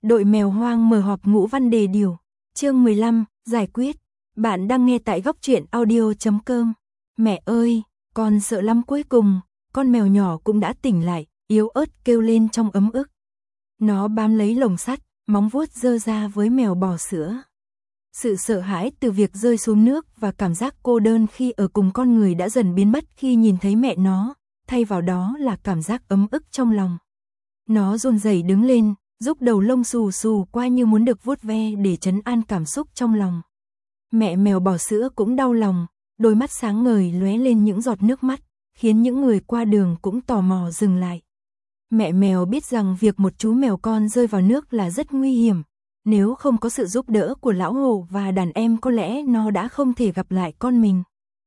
Đội mèo hoang mở họp ngũ văn đề điều. Chương 15, giải quyết. Bạn đang nghe tại góc truyện audio.com. Mẹ ơi, con sợ lắm. Cuối cùng, con mèo nhỏ cũng đã tỉnh lại, yếu ớt kêu lên trong ấm ức. Nó bám lấy lồng sắt, móng vuốt giơ ra với mèo bò sữa. Sự sợ hãi từ việc rơi xuống nước và cảm giác cô đơn khi ở cùng con người đã dần biến mất khi nhìn thấy mẹ nó, thay vào đó là cảm giác ấm ức trong lòng. Nó run rẩy đứng lên, rúc đầu lông xù xù qua như muốn được vuốt ve để trấn an cảm xúc trong lòng. Mẹ mèo bò sữa cũng đau lòng, đôi mắt sáng ngời lóe lên những giọt nước mắt, khiến những người qua đường cũng tò mò dừng lại. Mẹ mèo biết rằng việc một chú mèo con rơi vào nước là rất nguy hiểm. Nếu không có sự giúp đỡ của lão hổ và đàn em có lẽ nó đã không thể gặp lại con mình.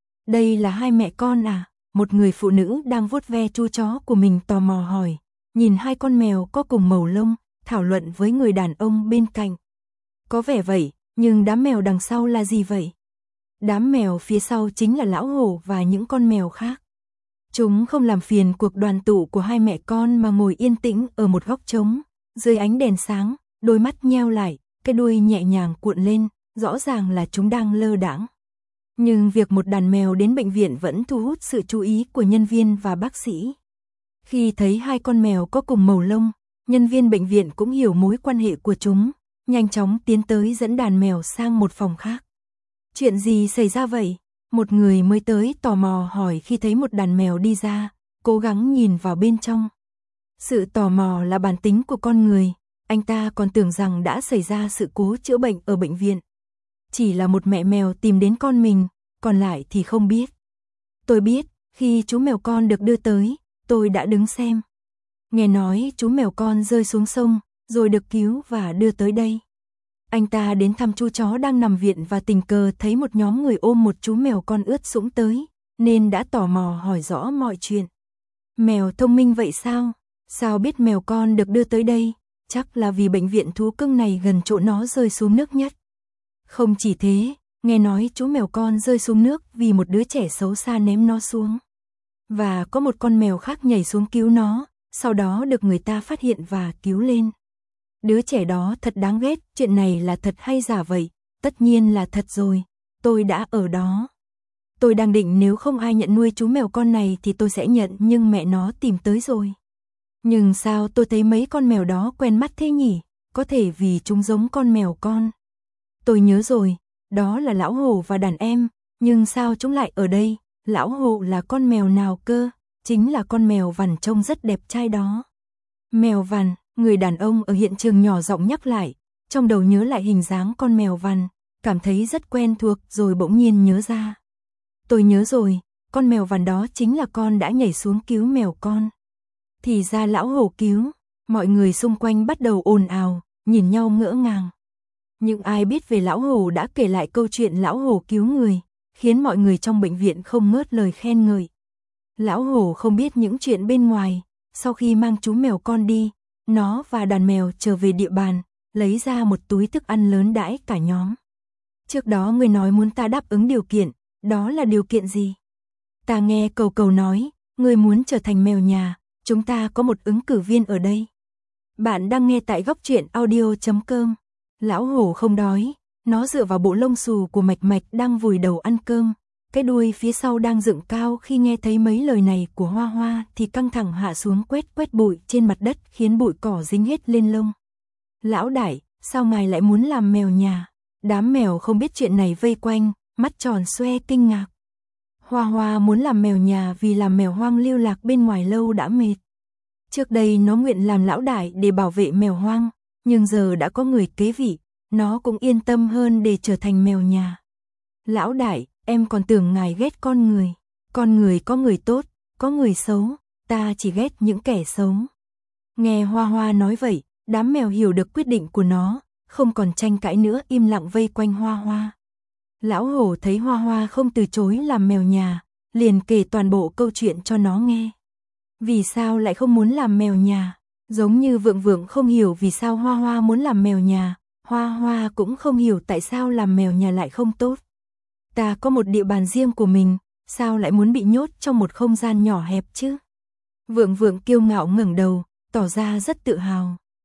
Đây là hai mẹ con à? Một người phụ nữ đang vuốt ve chú chó của mình tò mò hỏi, nhìn hai con mèo có cùng màu lông, thảo luận với người đàn ông bên cạnh. Có vẻ vậy, nhưng đám mèo đằng sau là gì vậy? Đám mèo phía sau chính là lão hổ và những con mèo khác. Chúng không làm phiền cuộc đoàn tụ của hai mẹ con mà ngồi yên tĩnh ở một góc trống, dưới ánh đèn sáng, đôi mắt nheo lại, cái đuôi nhẹ nhàng cuộn lên, rõ ràng là chúng đang lơ đãng. Nhưng việc một đàn mèo đến bệnh viện vẫn thu hút sự chú ý của nhân viên và bác sĩ. Khi thấy hai con mèo có cùng màu lông, nhân viên bệnh viện cũng hiểu mối quan hệ của chúng, nhanh chóng tiến tới dẫn đàn mèo sang một phòng khác. Chuyện gì xảy ra vậy? Một người mới tới tò mò hỏi khi thấy một đàn mèo đi ra, cố gắng nhìn vào bên trong. Sự tò mò là bản tính của con người, anh ta còn tưởng rằng đã xảy ra sự cố chữa bệnh ở bệnh viện. Chỉ là một mẹ mèo tìm đến con mình, còn lại thì không biết. Tôi biết, khi chú mèo con được đưa tới, tôi đã đứng xem. Nghe nói chú mèo con rơi xuống sông, rồi được cứu và đưa tới đây. Anh ta đến thăm chú chó đang nằm viện và tình cờ thấy một nhóm người ôm một chú mèo con ướt sũng tới, nên đã tò mò hỏi rõ mọi chuyện. Mèo thông minh vậy sao? Sao biết mèo con được đưa tới đây? Chắc là vì bệnh viện thú cưng này gần chỗ nó rơi xuống nước nhất. Không chỉ thế, nghe nói chú mèo con rơi xuống nước vì một đứa trẻ xấu xa ném nó xuống. Và có một con mèo khác nhảy xuống cứu nó, sau đó được người ta phát hiện và cứu lên. Đứa trẻ đó thật đáng ghét, chuyện này là thật hay giả vậy? Tất nhiên là thật rồi, tôi đã ở đó. Tôi đang định nếu không ai nhận nuôi chú mèo con này thì tôi sẽ nhận, nhưng mẹ nó tìm tới rồi. Nhưng sao tôi thấy mấy con mèo đó quen mắt thế nhỉ? Có thể vì chúng giống con mèo con. Tôi nhớ rồi, đó là lão hổ và đàn em, nhưng sao chúng lại ở đây? Lão hổ là con mèo nào cơ? Chính là con mèo vằn trông rất đẹp trai đó. Mèo vằn, người đàn ông ở hiện trường nhỏ giọng nhắc lại, trong đầu nhớ lại hình dáng con mèo vằn, cảm thấy rất quen thuộc rồi bỗng nhiên nhớ ra. Tôi nhớ rồi, con mèo vằn đó chính là con đã nhảy xuống cứu mèo con. Thì ra lão hổ cứu, mọi người xung quanh bắt đầu ồn ào, nhìn nhau ngỡ ngàng. Những ai biết về lão hổ đã kể lại câu chuyện lão hổ cứu người, khiến mọi người trong bệnh viện không ngớt lời khen ngợi. Lão hổ không biết những chuyện bên ngoài, sau khi mang chú mèo con đi, nó và đàn mèo trở về địa bàn, lấy ra một túi thức ăn lớn đãi cả nhóm. Trước đó người nói muốn ta đáp ứng điều kiện, đó là điều kiện gì? Ta nghe cầu cầu nói, người muốn trở thành mèo nhà, chúng ta có một ứng cử viên ở đây. Bạn đang nghe tại góc truyện audio.com. Lão hổ không đói, nó dựa vào bộ lông xù của Mạch Mạch đang vùi đầu ăn cơm. Cái đuôi phía sau đang dựng cao khi nghe thấy mấy lời này của Hoa Hoa thì căng thẳng hạ xuống quét quét bụi trên mặt đất khiến bụi cỏ dính hết lên lông. Lão đại, sao ngài lại muốn làm mèo nhà? Đám mèo không biết chuyện này vây quanh, mắt tròn xoe kinh ngạc. Hoa Hoa muốn làm mèo nhà vì làm mèo hoang lưu lạc bên ngoài lâu đã mệt. Trước đây nó nguyện làm lão đại để bảo vệ mèo hoang, nhưng giờ đã có người kế vị, nó cũng yên tâm hơn để trở thành mèo nhà. Lão đại, em còn tưởng ngài ghét con người. Con người có người tốt, có người xấu, ta chỉ ghét những kẻ xấu. Nghe Hoa Hoa nói vậy, đám mèo hiểu được quyết định của nó, không còn tranh cãi nữa, im lặng vây quanh Hoa Hoa. Lão hổ thấy Hoa Hoa không từ chối làm mèo nhà, liền kể toàn bộ câu chuyện cho nó nghe. Vì sao lại không muốn làm mèo nhà? Giống như Vượng Vượng không hiểu vì sao Hoa Hoa muốn làm mèo nhà, Hoa Hoa cũng không hiểu tại sao làm mèo nhà lại không tốt. Ta có một địa bàn riêng của mình, sao lại muốn bị nhốt trong một không gian nhỏ hẹp chứ? Vượng Vượng kiêu ngạo ngẩng đầu, tỏ ra rất tự hào.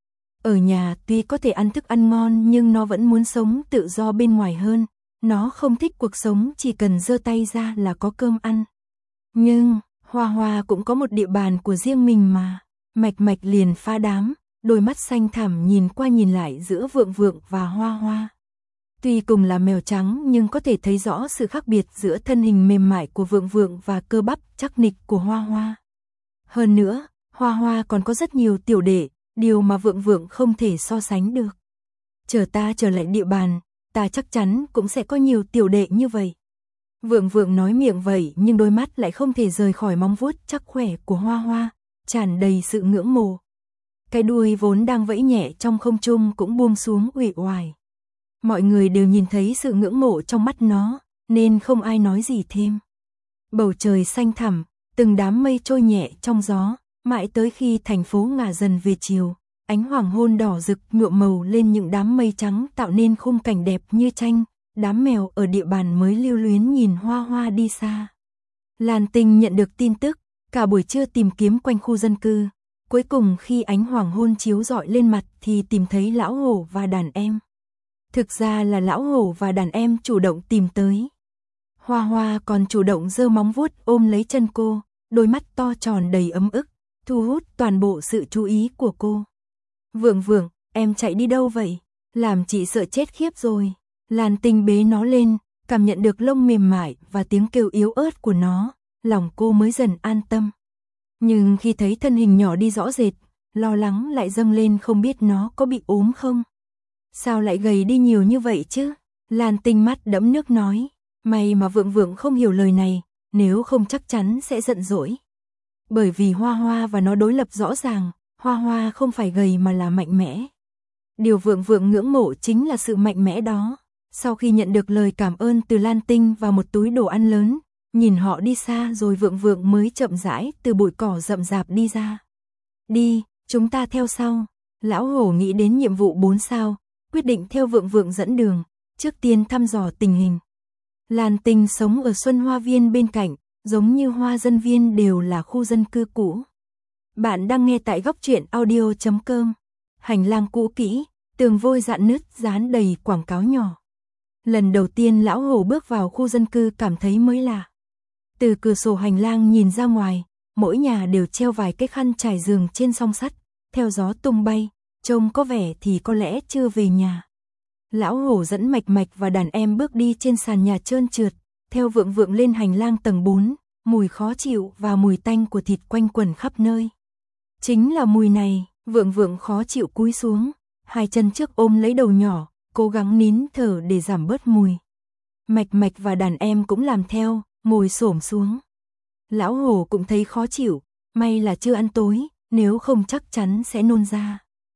Ở nhà tuy có thể ăn thức ăn ngon nhưng nó vẫn muốn sống tự do bên ngoài hơn. Nó không thích cuộc sống chỉ cần giơ tay ra là có cơm ăn. Nhưng, Hoa Hoa cũng có một địa bàn của riêng mình mà. Mạch Mạch liền phá đám, đôi mắt xanh thẳm nhìn qua nhìn lại giữa Vượng Vượng và Hoa Hoa. Tuy cùng là mèo trắng nhưng có thể thấy rõ sự khác biệt giữa thân hình mềm mại của Vượng Vượng và cơ bắp chắc nịch của Hoa Hoa. Hơn nữa, Hoa Hoa còn có rất nhiều tiểu đệ, điều mà Vượng Vượng không thể so sánh được. Chờ ta trở lại địa bàn, ta chắc chắn cũng sẽ có nhiều tiểu đệ như vậy. Vượng Vượng nói miệng vậy nhưng đôi mắt lại không thể rời khỏi móng vuốt chắc khỏe của Hoa Hoa, tràn đầy sự ngưỡng mộ. Cái đuôi vốn đang vẫy nhẹ trong không trung cũng buông xuống uể oải. Mọi người đều nhìn thấy sự ngưỡng mộ trong mắt nó, nên không ai nói gì thêm. Bầu trời xanh thẳm, từng đám mây trôi nhẹ trong gió, mãi tới khi thành phố ngả dần về chiều, ánh hoàng hôn đỏ rực nhuộm màu lên những đám mây trắng tạo nên khung cảnh đẹp như tranh. Đám mèo ở địa bàn mới lưu luyến nhìn Hoa Hoa đi xa. Lan Tinh nhận được tin tức, cả buổi trưa tìm kiếm quanh khu dân cư. Cuối cùng khi ánh hoàng hôn chiếu rọi lên mặt thì tìm thấy lão hổ và đàn em. Thực ra là lão hổ và đàn em chủ động tìm tới. Hoa Hoa còn chủ động giơ móng vuốt ôm lấy chân cô, đôi mắt to tròn đầy ấm ức, thu hút toàn bộ sự chú ý của cô. Vượng Vượng, em chạy đi đâu vậy? Làm chị sợ chết khiếp rồi. Lan Tinh bế nó lên, cảm nhận được lông mềm mại và tiếng kêu yếu ớt của nó, lòng cô mới dần an tâm. Nhưng khi thấy thân hình nhỏ đi rõ rệt, lo lắng lại dâng lên không biết nó có bị ốm không. Sao lại gầy đi nhiều như vậy chứ? Lan Tinh mắt đẫm nước nói, may mà Vượng Vượng không hiểu lời này, nếu không chắc chắn sẽ giận dỗi. Bởi vì Hoa Hoa và nó đối lập rõ ràng, Hoa Hoa không phải gầy mà là mạnh mẽ. Điều Vượng Vượng ngưỡng mộ chính là sự mạnh mẽ đó. Sau khi nhận được lời cảm ơn từ Lan Tinh và một túi đồ ăn lớn, nhìn họ đi xa rồi Vượng Vượng mới chậm rãi từ bụi cỏ rậm rạp đi ra. Đi, chúng ta theo sau. Lão hổ nghĩ đến nhiệm vụ 4 sao, quyết định theo Vượng Vượng dẫn đường, trước tiên thăm dò tình hình. Lan Tinh sống ở Xuân Hoa Viên bên cạnh, giống như Hoa Dân Viên đều là khu dân cư cũ. Bạn đang nghe tại góc truyện audio.com. Hành lang cũ kỹ, tường vôi rạn nứt dán đầy quảng cáo nhỏ. Lần đầu tiên lão hổ bước vào khu dân cư cảm thấy mới lạ. Từ cửa sổ hành lang nhìn ra ngoài, mỗi nhà đều treo vài cái khăn trải giường trên song sắt, theo gió tung bay, trông có vẻ thì có lẽ chưa về nhà. Lão hổ dẫn Mạch Mạch và đàn em bước đi trên sàn nhà trơn trượt, theo Vượng Vượng lên hành lang tầng 4, mùi khó chịu và mùi tanh của thịt quanh quẩn khắp nơi. Chính là mùi này, Vượng Vượng khó chịu cúi xuống, hai chân trước ôm lấy đầu nhỏ, cố gắng nín thở để giảm bớt mùi. Mạch Mạch và đàn em cũng làm theo, ngồi xổm xuống. Lão hổ cũng thấy khó chịu, may là chưa ăn tối, nếu không chắc chắn sẽ nôn ra.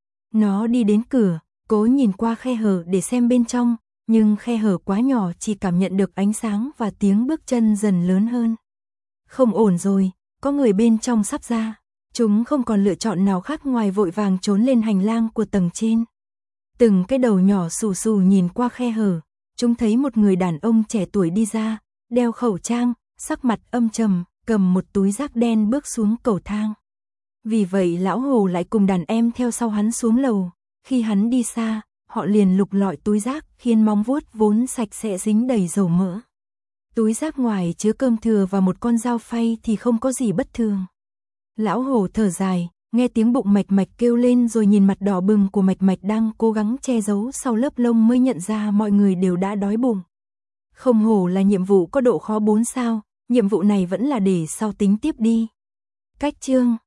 Nó đi đến cửa, cố nhìn qua khe hở để xem bên trong, nhưng khe hở quá nhỏ chỉ cảm nhận được ánh sáng và tiếng bước chân dần lớn hơn. Không ổn rồi, có người bên trong sắp ra. Chúng không còn lựa chọn nào khác ngoài vội vàng trốn lên hành lang của tầng trên. Từng cái đầu nhỏ xù xù nhìn qua khe hở, chúng thấy một người đàn ông trẻ tuổi đi ra, đeo khẩu trang, sắc mặt âm trầm, cầm một túi rác đen bước xuống cầu thang. Vì vậy lão hổ lại cùng đàn em theo sau hắn xuống lầu, khi hắn đi xa, họ liền lục lọi túi rác khiến móng vuốt vốn sạch sẽ dính đầy dầu mỡ. Túi rác ngoài chứa cơm thừa và một con dao phay thì không có gì bất thường. Lão hổ thở dài, nghe tiếng bụng Mạch Mạch kêu lên rồi nhìn mặt đỏ bừng của Mạch Mạch đang cố gắng che giấu sau lớp lông mới nhận ra mọi người đều đã đói bụng. Không hổ là nhiệm vụ có độ khó 4 sao, nhiệm vụ này vẫn là để sau tính tiếp đi. Cách chương